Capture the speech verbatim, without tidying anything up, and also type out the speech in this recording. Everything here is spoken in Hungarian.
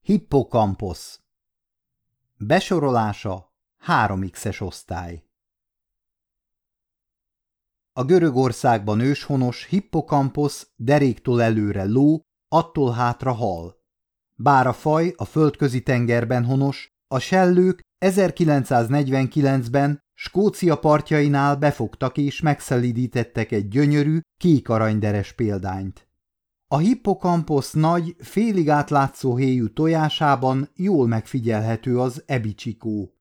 Hippokamposz. Besorolása három iksz-es osztály. A Görögországban őshonos Hippokamposz deréktől előre ló, attól hátra hal. Bár a faj a Földközi-tengerben honos, a sellők ezerkilencszáznegyvenkilencben Skócia partjainál befogtak és megszelídítettek egy gyönyörű, kék-aranyderes példányt. A Hippokamposz nagy, félig átlátszó héjú tojásában jól megfigyelhető az ebicsikó.